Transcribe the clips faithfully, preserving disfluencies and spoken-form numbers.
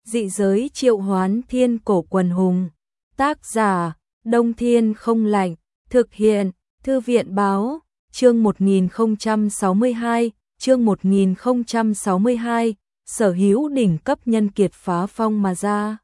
Dị giới triệu hoán thiên cổ quần hùng. Tác giả, Đông Thiên không lạnh. Thực hiện, Thư viện báo, chương một nghìn không trăm sáu mươi hai, chương một nghìn không trăm sáu mươi hai, sở hữu đỉnh cấp nhân kiệt phá phong mà ra.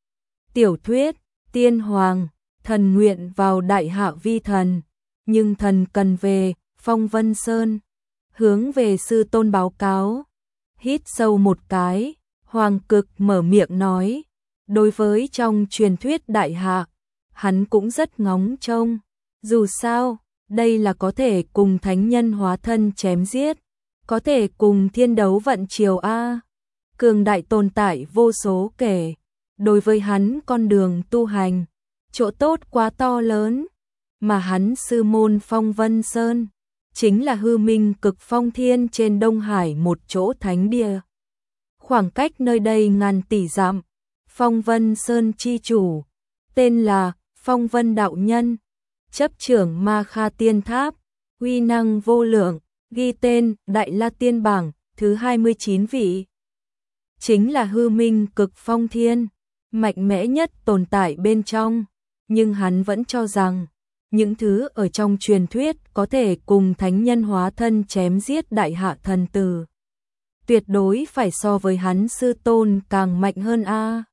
Tiểu thuyết, tiên hoàng, thần nguyện vào đại hạ vi thần, nhưng thần cần về, Phong Vân Sơn, hướng về sư tôn báo cáo. Hít sâu một cái, Hoàng Cực mở miệng nói, đối với trong truyền thuyết đại hạ, hắn cũng rất ngóng trông, dù sao, đây là có thể cùng thánh nhân hóa thân chém giết, có thể cùng thiên đấu vận triều A, cường đại tồn tại vô số kể, đối với hắn con đường tu hành, chỗ tốt quá to lớn, mà hắn sư môn Phong Vân Sơn, chính là hư minh cực phong thiên trên Đông Hải một chỗ thánh địa. Khoảng cách nơi đây ngàn tỷ dặm, Phong Vân Sơn chi chủ, tên là Phong Vân Đạo Nhân, chấp trưởng Ma Kha Tiên Tháp, uy năng vô lượng, ghi tên Đại La Tiên Bảng, thứ hai mươi chín vị. Chính là hư minh cực phong thiên, mạnh mẽ nhất tồn tại bên trong, nhưng hắn vẫn cho rằng, những thứ ở trong truyền thuyết có thể cùng thánh nhân hóa thân chém giết đại hạ thần tử. Tuyệt đối phải so với hắn sư tôn càng mạnh hơn a.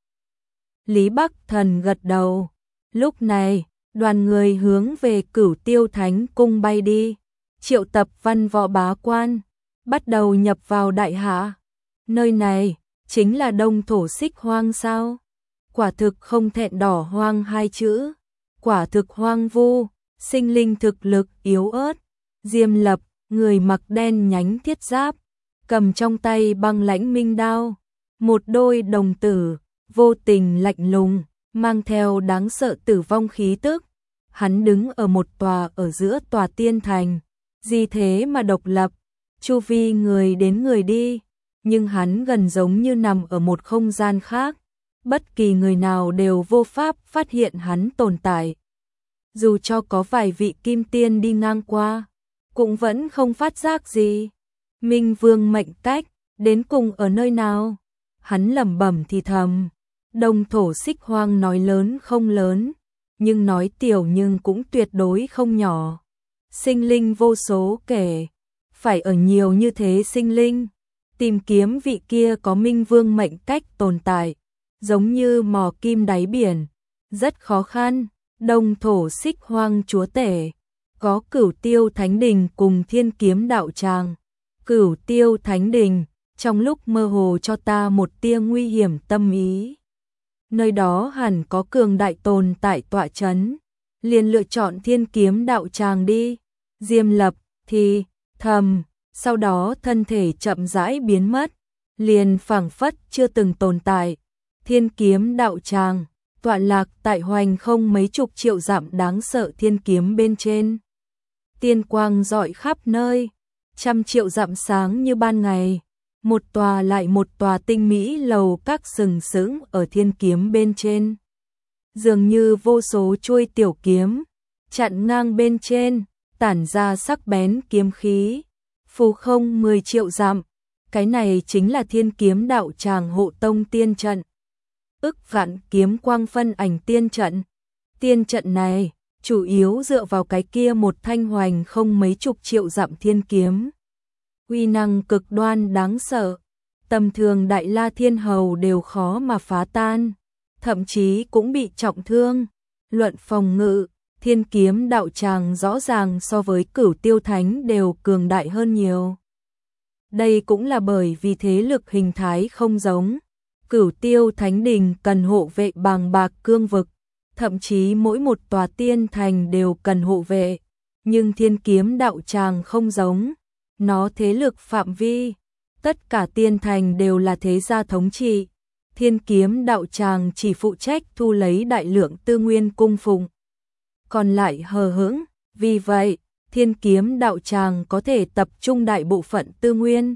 Lý Bắc Thần gật đầu. Lúc này, đoàn người hướng về Cửu Tiêu Thánh Cung bay đi, triệu tập văn võ bá quan, bắt đầu nhập vào đại hạ. Nơi này, chính là Đông Thổ Xích Hoang sao? Quả thực không thẹn đỏ hoang hai chữ, quả thực hoang vu, sinh linh thực lực yếu ớt. Diêm Lập, người mặc đen nhánh thiết giáp, cầm trong tay băng lãnh minh đao, một đôi đồng tử, vô tình lạnh lùng, mang theo đáng sợ tử vong khí tức. Hắn đứng ở một tòa ở giữa tòa tiên thành, gì thế mà độc lập, chu vi người đến người đi, nhưng hắn gần giống như nằm ở một không gian khác, bất kỳ người nào đều vô pháp phát hiện hắn tồn tại. Dù cho có vài vị kim tiên đi ngang qua, cũng vẫn không phát giác gì. Minh Vương mệnh cách, đến cùng ở nơi nào? Hắn lẩm bẩm thì thầm. Đông Thổ Xích Hoang nói lớn không lớn, nhưng nói tiểu nhưng cũng tuyệt đối không nhỏ. Sinh linh vô số kể, phải ở nhiều như thế sinh linh, tìm kiếm vị kia có Minh Vương mệnh cách tồn tại, giống như mò kim đáy biển, rất khó khăn. Đông Thổ Xích Hoang chúa tể, có Cửu Tiêu Thánh Đình cùng Thiên Kiếm Đạo Tràng. Cửu Tiêu Thánh Đình, trong lúc mơ hồ cho ta một tia nguy hiểm tâm ý. Nơi đó hẳn có cường đại tồn tại tọa chấn, liền lựa chọn Thiên Kiếm Đạo Tràng đi. Diêm Lập thì thầm, sau đó thân thể chậm rãi biến mất, liền phảng phất chưa từng tồn tại. Thiên Kiếm Đạo Tràng tọa lạc tại hoành không mấy chục triệu dặm đáng sợ thiên kiếm bên trên. Tiên quang rọi khắp nơi, trăm triệu dặm sáng như ban ngày, một tòa lại một tòa tinh mỹ lầu các sừng sững ở thiên kiếm bên trên. Dường như vô số chuôi tiểu kiếm, chặn ngang bên trên, tản ra sắc bén kiếm khí, phù không mười triệu dặm. Cái này chính là Thiên Kiếm Đạo Tràng hộ tông tiên trận. Ức vạn kiếm quang phân ảnh tiên trận. Tiên trận này, chủ yếu dựa vào cái kia một thanh hoành không mấy chục triệu dặm thiên kiếm. Uy năng cực đoan đáng sợ, tầm thường Đại La Thiên Hầu đều khó mà phá tan, thậm chí cũng bị trọng thương. Luận phòng ngự, Thiên Kiếm Đạo Tràng rõ ràng so với Cửu Tiêu Thánh đều cường đại hơn nhiều. Đây cũng là bởi vì thế lực hình thái không giống. Cửu Tiêu Thánh Đình cần hộ vệ bàng bạc cương vực, thậm chí mỗi một tòa tiên thành đều cần hộ vệ, nhưng Thiên Kiếm Đạo Tràng không giống, nó thế lực phạm vi, tất cả tiên thành đều là thế gia thống trị, Thiên Kiếm Đạo Tràng chỉ phụ trách thu lấy đại lượng tư nguyên cung phụng, còn lại hờ hững, vì vậy, Thiên Kiếm Đạo Tràng có thể tập trung đại bộ phận tư nguyên,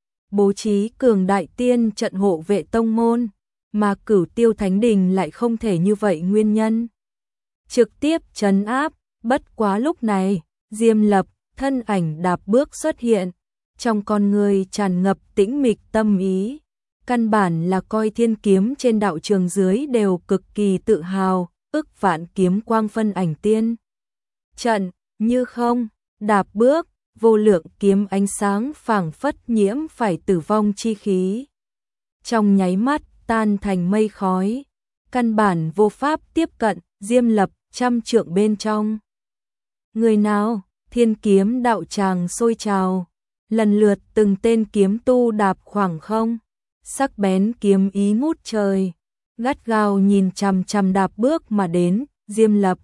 bố trí cường đại tiên trận hộ vệ tông môn, mà Cửu Tiêu Thánh Đình lại không thể như vậy nguyên nhân. Trực tiếp trấn áp, bất quá lúc này, Diêm Lập, thân ảnh đạp bước xuất hiện, trong con người tràn ngập tĩnh mịch tâm ý, căn bản là coi thiên kiếm trên đạo trường dưới đều cực kỳ tự hào, ức vạn kiếm quang phân ảnh tiên. Trận, như không, đạp bước, vô lượng kiếm ánh sáng phảng phất nhiễm phải tử vong chi khí. Trong nháy mắt, tan thành mây khói, căn bản vô pháp tiếp cận, Diêm Lập trăm trượng bên trong. Người nào, thiên kiếm đạo tràng sôi trào, lần lượt từng tên kiếm tu đạp khoảng không, sắc bén kiếm ý ngút trời, gắt gao nhìn chằm chằm đạp bước mà đến, Diêm Lập.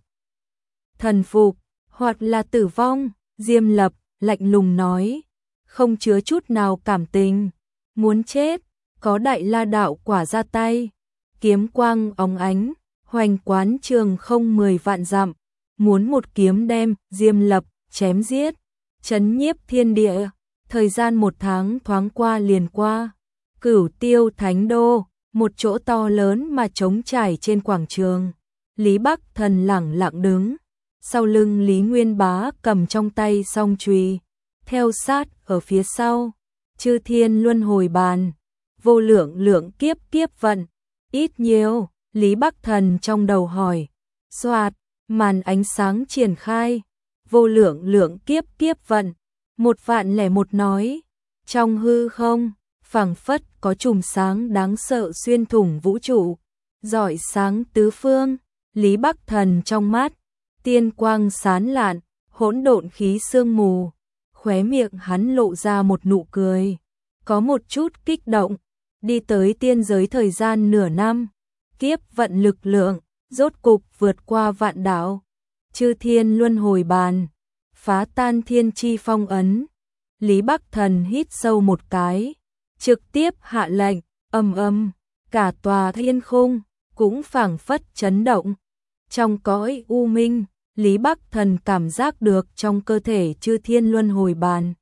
Thần phục, hoặc là tử vong, Diêm Lập lạnh lùng nói, không chứa chút nào cảm tình, muốn chết, có Đại La đạo quả ra tay, kiếm quang óng ánh, hoành quán trường không mười vạn dặm, muốn một kiếm đem Diêm Lập chém giết, chấn nhiếp thiên địa. Thời gian một tháng thoáng qua liền qua, Cửu Tiêu Thánh Đô, một chỗ to lớn mà trống trải trên quảng trường. Lý Bắc Thần lẳng lặng đứng, sau lưng Lý Nguyên Bá cầm trong tay song chùy, theo sát ở phía sau, Chư Thiên Luân Hồi Bàn, vô lượng lượng kiếp kiếp vận, ít nhiều, Lý Bắc Thần trong đầu hỏi, xoạt, màn ánh sáng triển khai, vô lượng lượng kiếp kiếp vận, một vạn lẻ một nói, trong hư không, phảng phất có chùm sáng đáng sợ xuyên thủng vũ trụ, rọi sáng tứ phương, Lý Bắc Thần trong mắt, tiên quang sán lạn, hỗn độn khí sương mù, khóe miệng hắn lộ ra một nụ cười, có một chút kích động, đi tới tiên giới thời gian nửa năm, kiếp vận lực lượng, rốt cục vượt qua vạn đạo, Chư Thiên Luân Hồi Bàn, phá tan thiên chi phong ấn. Lý Bắc Thần hít sâu một cái, trực tiếp hạ lệnh, ầm ầm, cả tòa thiên khung cũng phảng phất chấn động. Trong cõi u minh, Lý Bắc Thần cảm giác được trong cơ thể Chư Thiên Luân Hồi Bàn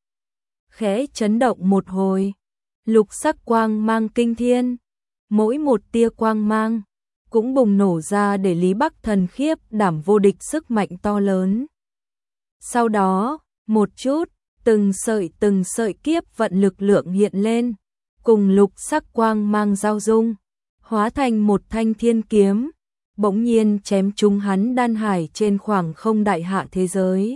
khẽ chấn động một hồi, lục sắc quang mang kinh thiên, mỗi một tia quang mang cũng bùng nổ ra để Lý Bắc Thần khiếp đảm vô địch sức mạnh to lớn. Sau đó, một chút, từng sợi từng sợi kiếp vận lực lượng hiện lên, cùng lục sắc quang mang giao dung, hóa thành một thanh thiên kiếm, bỗng nhiên chém trúng hắn đan hải trên khoảng không đại hạ thế giới.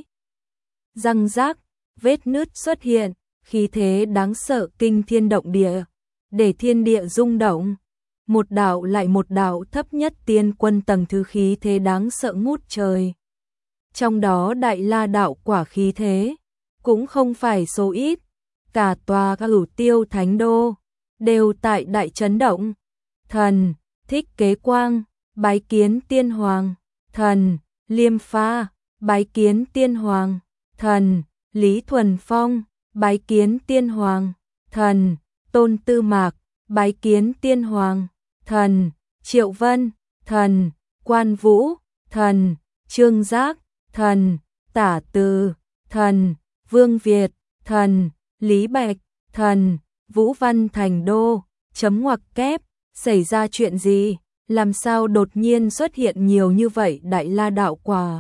Răng rác, vết nứt xuất hiện, khí thế đáng sợ kinh thiên động địa, để thiên địa rung động. Một đạo lại một đạo thấp nhất tiên quân tầng thứ khí thế đáng sợ ngút trời. Trong đó Đại La đạo quả khí thế cũng không phải số ít, cả tòa Cửu Tiêu Thánh Đô đều tại đại chấn động. Thần, Thích Kế Quang, bái kiến Tiên Hoàng, thần, Liêm Pha, bái kiến Tiên Hoàng, thần, Lý Thuần Phong, bái kiến Tiên Hoàng, thần, Tôn Tư Mạc, bái kiến Tiên Hoàng, thần, Triệu Vân, thần, Quan Vũ, thần, Trương Giác, thần, Tả Từ, thần, Vương Việt, thần, Lý Bạch, thần, Vũ Văn Thành Đô, chấm ngoặc kép, xảy ra chuyện gì, làm sao đột nhiên xuất hiện nhiều như vậy Đại La đạo quả.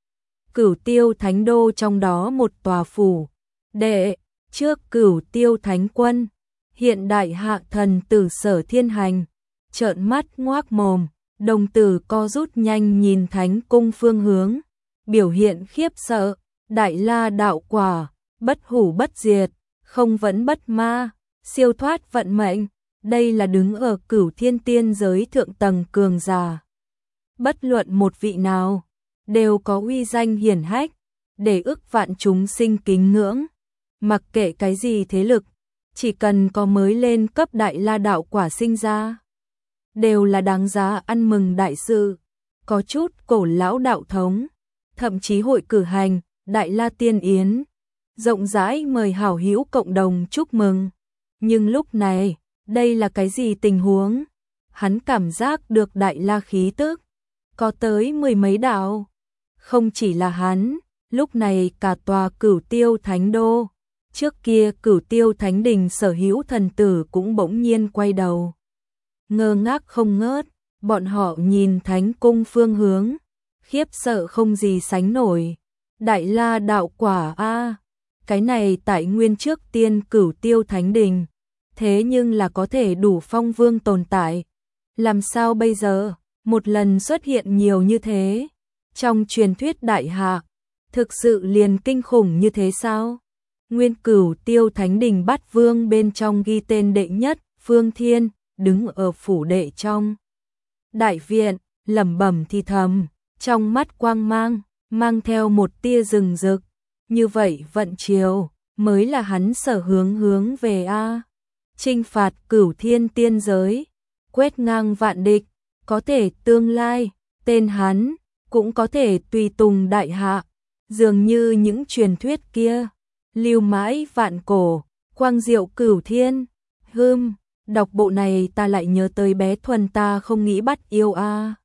Cửu Tiêu Thánh Đô trong đó một tòa phủ, đệ, trước Cửu Tiêu Thánh Quân, hiện đại hạ thần tử Sở Thiên Hành, trợn mắt ngoác mồm, đồng tử co rút nhanh nhìn Thánh Cung phương hướng, biểu hiện khiếp sợ, Đại La đạo quả, bất hủ bất diệt, không vẫn bất ma, siêu thoát vận mệnh, đây là đứng ở Cửu Thiên tiên giới thượng tầng cường giả. Bất luận một vị nào, đều có uy danh hiển hách, để ức vạn chúng sinh kính ngưỡng, mặc kệ cái gì thế lực, chỉ cần có mới lên cấp Đại La đạo quả sinh ra, đều là đáng giá ăn mừng đại sự. Có chút cổ lão đạo thống, thậm chí hội cử hành Đại La Tiên Yến, rộng rãi mời hảo hữu cộng đồng chúc mừng. Nhưng lúc này, đây là cái gì tình huống? Hắn cảm giác được Đại La khí tức, có tới mười mấy đạo. Không chỉ là hắn, lúc này cả tòa Cửu Tiêu Thánh Đô, trước kia Cửu Tiêu Thánh Đình sở hữu thần tử cũng bỗng nhiên quay đầu. Ngơ ngác không ngớt, bọn họ nhìn Thánh Cung phương hướng, khiếp sợ không gì sánh nổi. Đại La đạo quả a, cái này tại nguyên trước tiên Cửu Tiêu Thánh Đình, thế nhưng là có thể đủ phong vương tồn tại. Làm sao bây giờ, một lần xuất hiện nhiều như thế, trong truyền thuyết đại hạ, thực sự liền kinh khủng như thế sao? Nguyên Cửu Tiêu Thánh Đình Bát Vương bên trong ghi tên đệ nhất, Phương Thiên, đứng ở phủ đệ trong đại viện, lẩm bẩm thì thầm, trong mắt quang mang, mang theo một tia rừng rực. Như vậy vận chiều, mới là hắn sở hướng hướng về a. Chinh phạt cửu thiên tiên giới, quét ngang vạn địch, có thể tương lai, tên hắn, cũng có thể tùy tùng đại hạ, dường như những truyền thuyết kia, lưu mãi vạn cổ, quang diệu cửu thiên, hưm, đọc bộ này ta lại nhớ tới bé Thuần ta không nghĩ bắt yêu a.